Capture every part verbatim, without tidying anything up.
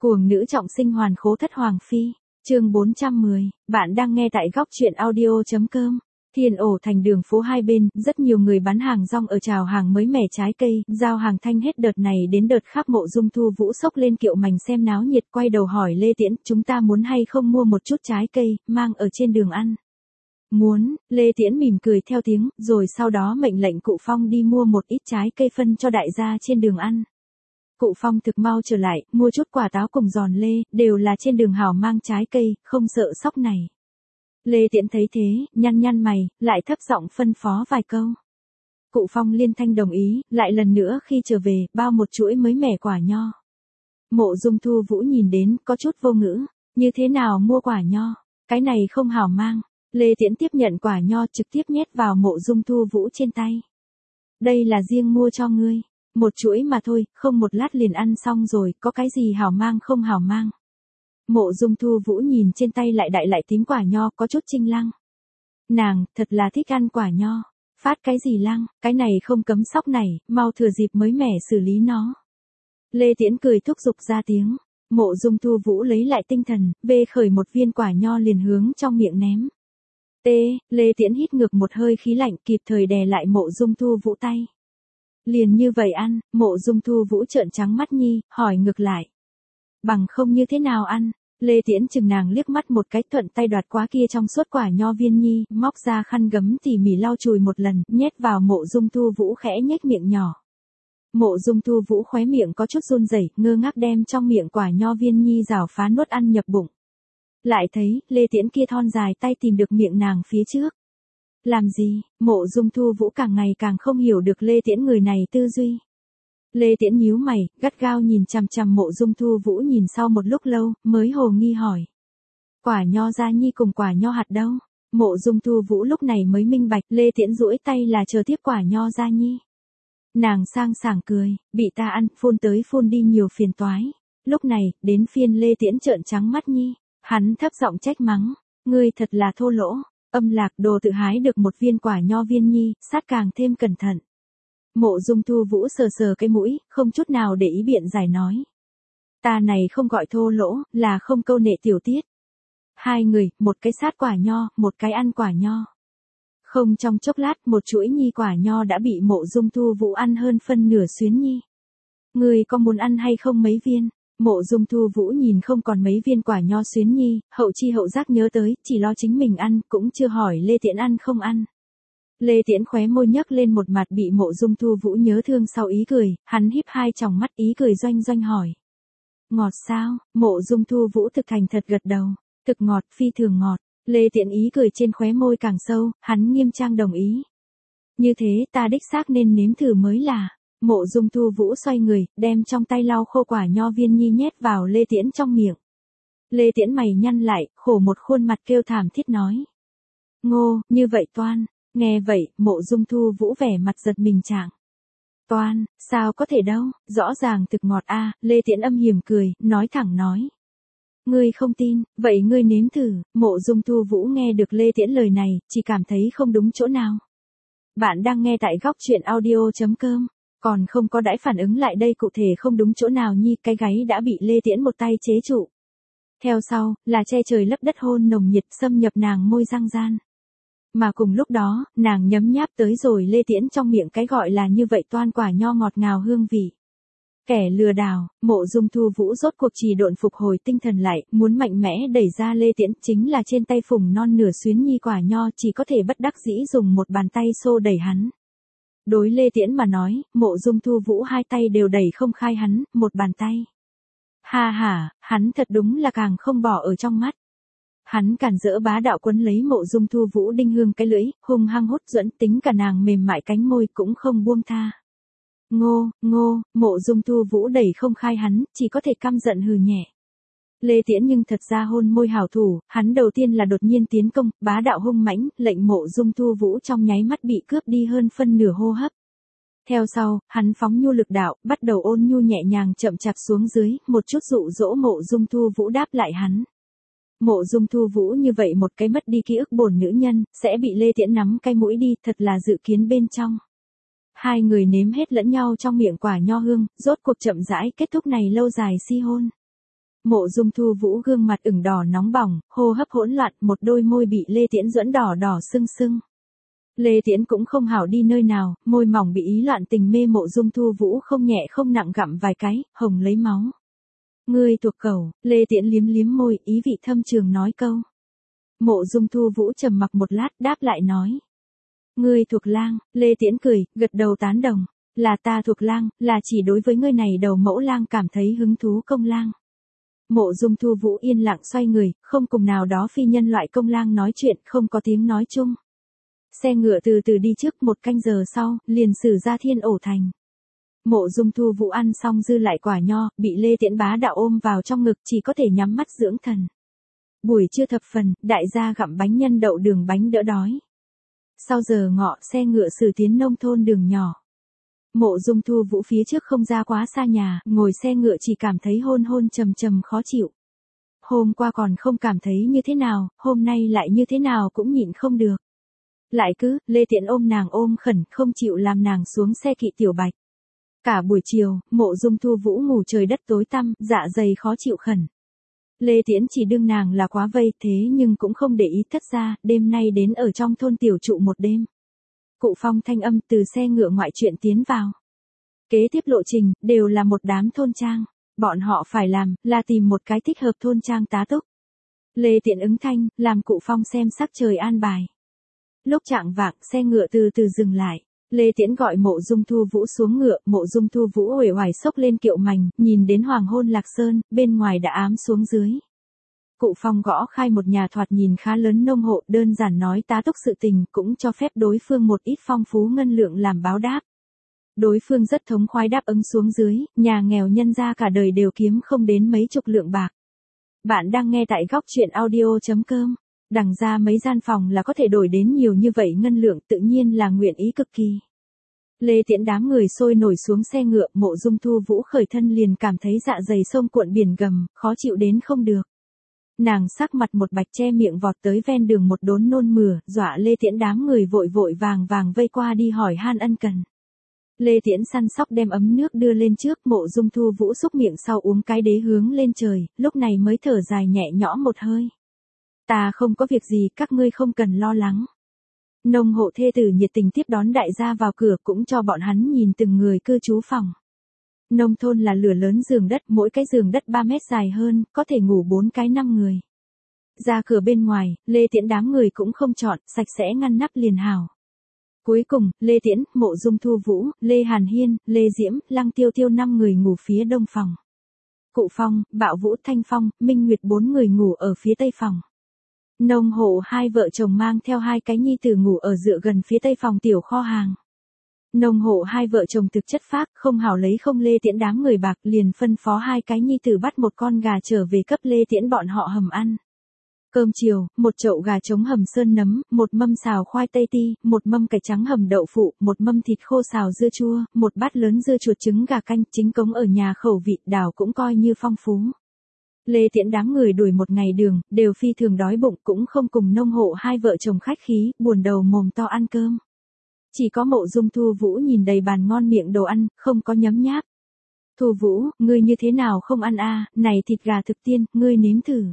Cuồng nữ trọng sinh hoàn khố thất hoàng phi, chương bốn trăm mười, bạn đang nghe tại góc truyện audio.com. Thiên ổ thành đường phố hai bên, rất nhiều người bán hàng rong ở chào hàng mới mẻ trái cây, giao hàng thanh hết đợt này đến đợt khác. Mộ Dung Thu Vũ xốc lên kiệu mành xem náo nhiệt, quay đầu hỏi Lê Tiễn, chúng ta muốn hay không mua một chút trái cây, mang ở trên đường ăn. Muốn, Lê Tiễn mỉm cười theo tiếng, rồi sau đó mệnh lệnh Cụ Phong đi mua một ít trái cây phân cho đại gia trên đường ăn. Cụ Phong thực mau trở lại, mua chút quả táo cùng giòn lê, đều là trên đường hảo mang trái cây, không sợ sóc này. Lê Tiễn thấy thế, nhăn nhăn mày, lại thấp giọng phân phó vài câu. Cụ Phong liên thanh đồng ý, lại lần nữa khi trở về, bao một chuỗi mới mẻ quả nho. Mộ Dung Thu Vũ nhìn đến, có chút vô ngữ, như thế nào mua quả nho, cái này không hảo mang. Lê Tiễn tiếp nhận quả nho trực tiếp nhét vào Mộ Dung Thu Vũ trên tay. Đây là riêng mua cho ngươi. Một chuỗi mà thôi, không một lát liền ăn xong rồi, có cái gì hảo mang không hảo mang. Mộ Dung Thu Vũ nhìn trên tay lại đại lại tím quả nho, có chút chinh lăng. Nàng, thật là thích ăn quả nho. Phát cái gì lăng, cái này không cấm sóc này, mau thừa dịp mới mẻ xử lý nó. Lê Tiễn cười thúc giục ra tiếng. Mộ Dung Thu Vũ lấy lại tinh thần, bê khởi một viên quả nho liền hướng trong miệng ném. Tê, Lê Tiễn hít ngược một hơi khí lạnh, kịp thời đè lại Mộ Dung Thu Vũ tay. Liền như vậy ăn, Mộ Dung Thu Vũ trợn trắng mắt nhi, hỏi ngược lại. Bằng không như thế nào ăn, Lê Tiễn chừng nàng liếc mắt một cái, thuận tay đoạt quá kia trong suốt quả nho viên nhi, móc ra khăn gấm tỉ mỉ lau chùi một lần, nhét vào Mộ Dung Thu Vũ khẽ nhếch miệng nhỏ. Mộ Dung Thu Vũ khóe miệng có chút run rẩy, ngơ ngác đem trong miệng quả nho viên nhi rảo phá nuốt ăn nhập bụng. Lại thấy, Lê Tiễn kia thon dài tay tìm được miệng nàng phía trước. Làm gì, Mộ Dung Thu Vũ càng ngày càng không hiểu được Lê Tiễn người này tư duy. Lê Tiễn nhíu mày, gắt gao nhìn chằm chằm Mộ Dung Thu Vũ nhìn sau một lúc lâu, mới hồ nghi hỏi. Quả nho gia nhi cùng quả nho hạt đâu? Mộ Dung Thu Vũ lúc này mới minh bạch, Lê Tiễn duỗi tay là chờ tiếp quả nho gia nhi. Nàng sang sảng cười, bị ta ăn, phun tới phun đi nhiều phiền toái. Lúc này, đến phiên Lê Tiễn trợn trắng mắt nhi, hắn thấp giọng trách mắng, ngươi thật là thô lỗ. Âm Lạc Đồ tự hái được một viên quả nho viên nhi, sát càng thêm cẩn thận. Mộ Dung Thu Vũ sờ sờ cái mũi, không chút nào để ý biện giải nói. Ta này không gọi thô lỗ, là không câu nệ tiểu tiết. Hai người, một cái sát quả nho, một cái ăn quả nho. Không trong chốc lát, một chuỗi nhi quả nho đã bị Mộ Dung Thu Vũ ăn hơn phân nửa xuyến nhi. Ngươi có muốn ăn hay không mấy viên? Mộ Dung Thu Vũ nhìn không còn mấy viên quả nho xuyến nhi, hậu chi hậu giác nhớ tới, chỉ lo chính mình ăn, cũng chưa hỏi Lê Tiễn ăn không ăn. Lê Tiễn khóe môi nhấc lên một mặt bị Mộ Dung Thu Vũ nhớ thương sau ý cười, hắn híp hai tròng mắt ý cười doanh doanh hỏi. Ngọt sao? Mộ Dung Thu Vũ thực thành thật gật đầu, thực ngọt, phi thường ngọt. Lê Tiễn ý cười trên khóe môi càng sâu, hắn nghiêm trang đồng ý. Như thế ta đích xác nên nếm thử mới là. Mộ Dung Thu Vũ xoay người, đem trong tay lau khô quả nho viên nhi nhét vào Lê Tiễn trong miệng. Lê Tiễn mày nhăn lại, khổ một khuôn mặt kêu thảm thiết nói. Ngô, như vậy toan. Nghe vậy, Mộ Dung Thu Vũ vẻ mặt giật mình trạng. Toan, sao có thể đâu, rõ ràng thực ngọt a. À, Lê Tiễn âm hiểm cười, nói thẳng nói. Ngươi không tin, vậy ngươi nếm thử. Mộ Dung Thu Vũ nghe được Lê Tiễn lời này, chỉ cảm thấy không đúng chỗ nào. Bạn đang nghe tại góc truyện audio.com. Còn không có đãi phản ứng lại đây cụ thể không đúng chỗ nào nhi, cái gáy đã bị Lê Tiễn một tay chế trụ. Theo sau, là che trời lấp đất hôn nồng nhiệt xâm nhập nàng môi răng gian. Mà cùng lúc đó, nàng nhấm nháp tới rồi Lê Tiễn trong miệng cái gọi là như vậy toan quả nho ngọt ngào hương vị. Kẻ lừa đảo, Mộ Dung Thu Vũ rốt cuộc trì độn phục hồi tinh thần lại, muốn mạnh mẽ đẩy ra Lê Tiễn, chính là trên tay phùng non nửa xuyến nhi quả nho chỉ có thể bất đắc dĩ dùng một bàn tay xô đẩy hắn. Đối Lê Tiễn mà nói, Mộ Dung Thu Vũ hai tay đều đẩy không khai hắn, một bàn tay. Ha ha, hắn thật đúng là càng không bỏ ở trong mắt. Hắn cản rỡ bá đạo quấn lấy Mộ Dung Thu Vũ đinh hương cái lưỡi, hung hăng hút dẫn tính cả nàng mềm mại cánh môi cũng không buông tha. Ngô, ngô, Mộ Dung Thu Vũ đẩy không khai hắn, chỉ có thể căm giận hừ nhẹ. Lê Tiễn nhưng thật ra hôn môi hảo thủ, hắn đầu tiên là đột nhiên tiến công, bá đạo hung mãnh, lệnh Mộ Dung Thu Vũ trong nháy mắt bị cướp đi hơn phân nửa hô hấp. Theo sau, hắn phóng nhu lực đạo, bắt đầu ôn nhu nhẹ nhàng chậm chạp xuống dưới, một chút dụ dỗ Mộ Dung Thu Vũ đáp lại hắn. Mộ Dung Thu Vũ như vậy một cái mất đi ký ức bổn nữ nhân, sẽ bị Lê Tiễn nắm cái mũi đi, thật là dự kiến bên trong. Hai người nếm hết lẫn nhau trong miệng quả nho hương, rốt cuộc chậm rãi kết thúc này lâu dài si hôn. Mộ Dung Thu Vũ gương mặt ửng đỏ nóng bỏng, hô hấp hỗn loạn, một đôi môi bị Lê Tiễn dẫn đỏ đỏ sưng sưng. Lê Tiễn cũng không hảo đi nơi nào, môi mỏng bị ý loạn tình mê Mộ Dung Thu Vũ không nhẹ không nặng gặm vài cái, hồng lấy máu. Ngươi thuộc cẩu, Lê Tiễn liếm liếm môi, ý vị thâm trường nói câu. Mộ Dung Thu Vũ trầm mặc một lát, đáp lại nói. Ngươi thuộc lang, Lê Tiễn cười, gật đầu tán đồng. Là ta thuộc lang, là chỉ đối với ngươi này đầu mẫu lang cảm thấy hứng thú công lang. Mộ Dung Thu Vũ yên lặng xoay người, không cùng nào đó phi nhân loại công lang nói chuyện, không có tiếng nói chung. Xe ngựa từ từ đi trước, một canh giờ sau, liền xử ra Thiên Ổ Thành. Mộ Dung Thu Vũ ăn xong dư lại quả nho, bị Lê Tiễn bá đạo ôm vào trong ngực, chỉ có thể nhắm mắt dưỡng thần. Buổi trưa thập phần, đại gia gặm bánh nhân đậu đường bánh đỡ đói. Sau giờ ngọ, xe ngựa xử tiến nông thôn đường nhỏ. Mộ Dung Thu Vũ phía trước không ra quá xa nhà, ngồi xe ngựa chỉ cảm thấy hôn hôn trầm trầm khó chịu. Hôm qua còn không cảm thấy như thế nào, hôm nay lại như thế nào cũng nhịn không được. Lại cứ, Lê Tiễn ôm nàng ôm khẩn, không chịu làm nàng xuống xe kỵ tiểu bạch. Cả buổi chiều, Mộ Dung Thu Vũ ngủ trời đất tối tăm, dạ dày khó chịu khẩn. Lê Tiễn chỉ đương nàng là quá vây, thế nhưng cũng không để ý thất ra, đêm nay đến ở trong thôn tiểu trụ một đêm. Cụ Phong thanh âm từ xe ngựa ngoại chuyện tiến vào. Kế tiếp lộ trình, đều là một đám thôn trang. Bọn họ phải làm, là tìm một cái thích hợp thôn trang tá túc. Lê Tiễn ứng thanh, làm Cụ Phong xem sắc trời an bài. Lúc chạng vạng, xe ngựa từ từ dừng lại. Lê Tiễn gọi Mộ Dung Thu Vũ xuống ngựa, Mộ Dung Thu Vũ uể oải xốc lên kiệu mành, nhìn đến hoàng hôn lạc sơn, bên ngoài đã ám xuống dưới. Cụ Phong gõ khai một nhà thoạt nhìn khá lớn nông hộ, đơn giản nói tá túc sự tình, cũng cho phép đối phương một ít phong phú ngân lượng làm báo đáp. Đối phương rất thống khoái đáp ứng xuống dưới, nhà nghèo nhân ra cả đời đều kiếm không đến mấy chục lượng bạc. Bạn đang nghe tại góc truyện audio chấm com. Đằng ra mấy gian phòng là có thể đổi đến nhiều như vậy ngân lượng, tự nhiên là nguyện ý cực kỳ. Lê Tiễn đám người sôi nổi xuống xe ngựa, Mộ Dung Thu Vũ khởi thân liền cảm thấy dạ dày sông cuộn biển gầm, khó chịu đến không được. Nàng sắc mặt một bạch che miệng vọt tới ven đường một đốn nôn mửa, dọa Lê Tiễn đám người vội vội vàng vàng vây qua đi hỏi han ân cần. Lê Tiễn săn sóc đem ấm nước đưa lên trước, Mộ Dung Thu Vũ xúc miệng sau uống cái đế hướng lên trời, lúc này mới thở dài nhẹ nhõm một hơi. Ta không có việc gì, các ngươi không cần lo lắng. Nông hộ thê tử nhiệt tình tiếp đón đại gia vào cửa, cũng cho bọn hắn nhìn từng người cư trú phòng. Nông thôn là lửa lớn giường đất, mỗi cái giường đất ba mét dài hơn, có thể ngủ bốn cái năm người. Ra cửa bên ngoài, Lê Tiễn đám người cũng không chọn, sạch sẽ ngăn nắp liền hảo. Cuối cùng, Lê Tiễn, Mộ Dung Thu Vũ, Lê Hàn Hiên, Lê Diễm, Lăng Tiêu Tiêu năm người ngủ phía đông phòng. Cụ Phong, Bạo Vũ Thanh Phong, Minh Nguyệt bốn người ngủ ở phía tây phòng. Nông hộ hai vợ chồng mang theo hai cái nhi tử ngủ ở dựa gần phía tây phòng tiểu kho hàng. Nông hộ hai vợ chồng thực chất phác, không hảo lấy không Lê Tiễn đám người bạc, liền phân phó hai cái nhi tử bắt một con gà trở về cấp Lê Tiễn bọn họ hầm ăn. Cơm chiều, một chậu gà trống hầm sơn nấm, một mâm xào khoai tây ti, một mâm cải trắng hầm đậu phụ, một mâm thịt khô xào dưa chua, một bát lớn dưa chuột trứng gà canh, chính cống ở nhà khẩu vị đảo cũng coi như phong phú. Lê Tiễn đám người đuổi một ngày đường, đều phi thường đói bụng, cũng không cùng nông hộ hai vợ chồng khách khí, buồn đầu mồm to ăn cơm. Chỉ có Mộ Dung Thu Vũ nhìn đầy bàn ngon miệng đồ ăn, không có nhấm nháp. Thu Vũ, ngươi như thế nào không ăn a? À, này thịt gà thực tiên, ngươi nếm thử.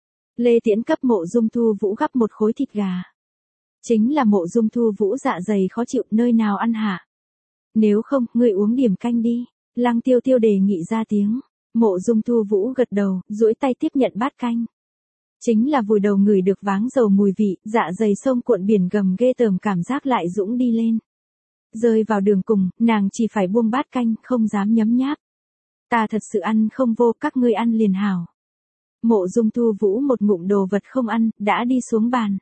Lê Tiễn cấp Mộ Dung Thu Vũ gắp một khối thịt gà. Chính là Mộ Dung Thu Vũ dạ dày khó chịu, nơi nào ăn hả? Nếu không, ngươi uống điểm canh đi. Lăng Tiêu Tiêu đề nghị ra tiếng. Mộ Dung Thu Vũ gật đầu, duỗi tay tiếp nhận bát canh. Chính là vùi đầu ngửi được váng dầu mùi vị, dạ dày sông cuộn biển gầm ghê tởm cảm giác lại dũng đi lên. Rơi vào đường cùng, nàng chỉ phải buông bát canh, không dám nhấm nháp. Ta thật sự ăn không vô, các ngươi ăn liền hảo. Mộ Dung Thu Vũ một ngụm đồ vật không ăn, đã đi xuống bàn.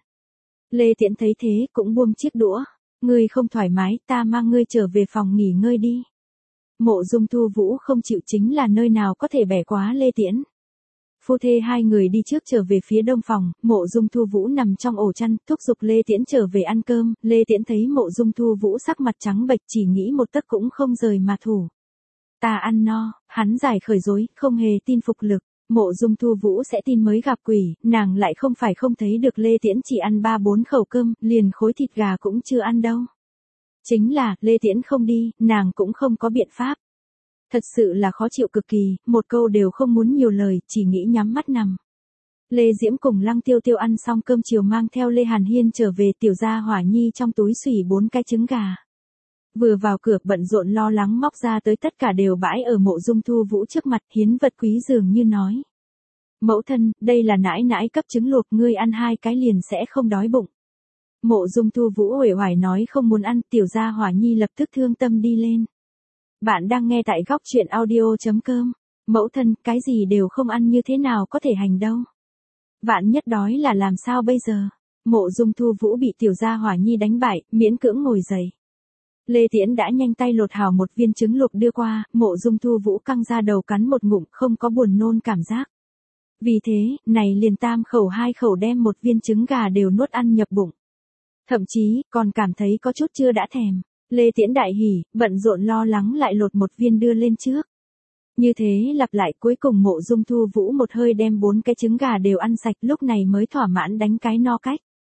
Lê Tiễn thấy thế, cũng buông chiếc đũa. Ngươi không thoải mái, ta mang ngươi trở về phòng nghỉ ngơi đi. Mộ Dung Thu Vũ không chịu, chính là nơi nào có thể bẻ quá Lê Tiễn. Phu thê hai người đi trước trở về phía đông phòng, Mộ Dung Thu Vũ nằm trong ổ chăn, thúc giục Lê Tiễn trở về ăn cơm. Lê Tiễn thấy Mộ Dung Thu Vũ sắc mặt trắng bệch, chỉ nghĩ một tấc cũng không rời mà thủ. Ta ăn no, hắn giải khởi dối, không hề tin phục lực. Mộ Dung Thu Vũ sẽ tin mới gặp quỷ, nàng lại không phải không thấy được Lê Tiễn chỉ ăn ba bốn khẩu cơm, liền khối thịt gà cũng chưa ăn đâu. Chính là, Lê Tiễn không đi, nàng cũng không có biện pháp. Thật sự là khó chịu cực kỳ, một câu đều không muốn nhiều lời, chỉ nghĩ nhắm mắt nằm. Lê Diễm cùng Lăng Tiêu Tiêu ăn xong cơm chiều mang theo Lê Hàn Hiên trở về, Tiểu Gia Hỏa Nhi trong túi xùy bốn cái trứng gà. Vừa vào cửa bận rộn lo lắng móc ra tới tất cả đều bãi ở Mộ Dung Thu Vũ trước mặt, hiến vật quý dường như nói. Mẫu thân, đây là nãi nãi cấp trứng luộc, ngươi ăn hai cái liền sẽ không đói bụng. Mộ Dung Thu Vũ uể oải nói không muốn ăn, Tiểu Gia Hỏa Nhi lập tức thương tâm đi lên. Bạn đang nghe tại góc truyện audio chấm com. Mẫu thân, cái gì đều không ăn như thế nào có thể hành đâu. Vạn nhất đói là làm sao bây giờ? Mộ Dung Thu Vũ bị Tiểu Gia Hỏa Nhi đánh bại, miễn cưỡng ngồi dậy. Lê Tiễn đã nhanh tay lột hào một viên trứng luộc đưa qua, Mộ Dung Thu Vũ căng ra đầu cắn một ngụm, không có buồn nôn cảm giác. Vì thế, này liền tam khẩu hai khẩu đem một viên trứng gà đều nuốt ăn nhập bụng. Thậm chí, còn cảm thấy có chút chưa đã thèm. Lê Tiễn đại hỉ, bận rộn lo lắng lại lột một viên đưa lên trước. Như thế lặp lại, cuối cùng Mộ Dung Thu Vũ một hơi đem bốn cái trứng gà đều ăn sạch, lúc này mới thỏa mãn đánh cái no cách.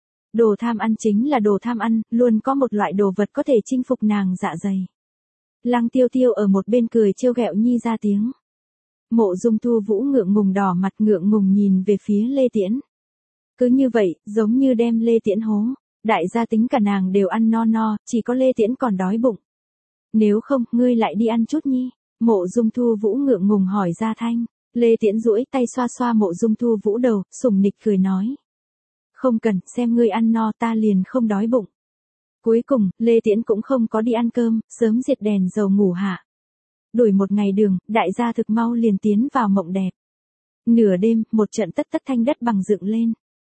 Đồ tham ăn chính là đồ tham ăn, luôn có một loại đồ vật có thể chinh phục nàng dạ dày. Lăng Tiêu Tiêu ở một bên cười trêu ghẹo Nhi ra tiếng. Mộ Dung Thu Vũ ngượng ngùng đỏ mặt, ngượng ngùng nhìn về phía Lê Tiễn. Cứ như vậy, giống như đem Lê Tiễn hố. Đại gia tính cả nàng đều ăn no no, chỉ có Lê Tiễn còn đói bụng. Nếu không, ngươi lại đi ăn chút Nhi. Mộ Dung Thu Vũ ngượng ngùng hỏi ra thanh. Lê Tiễn duỗi tay xoa xoa Mộ Dung Thu Vũ đầu, sủng nịch cười nói. Không cần, xem ngươi ăn no ta liền không đói bụng. Cuối cùng, Lê Tiễn cũng không có đi ăn cơm, sớm diệt đèn dầu ngủ hạ. Đuổi một ngày đường, đại gia thực mau liền tiến vào mộng đẹp. Nửa đêm, một trận tất tất thanh đất bằng dựng lên.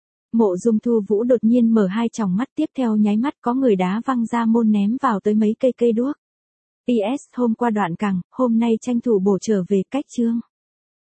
Mộ Dung Thu Vũ đột nhiên mở hai tròng mắt, tiếp theo nháy mắt có người đá văng ra môn ném vào tới mấy cây cây đuốc. pê ét hôm qua đoạn cẳng, hôm nay tranh thủ bổ trở về cách chương.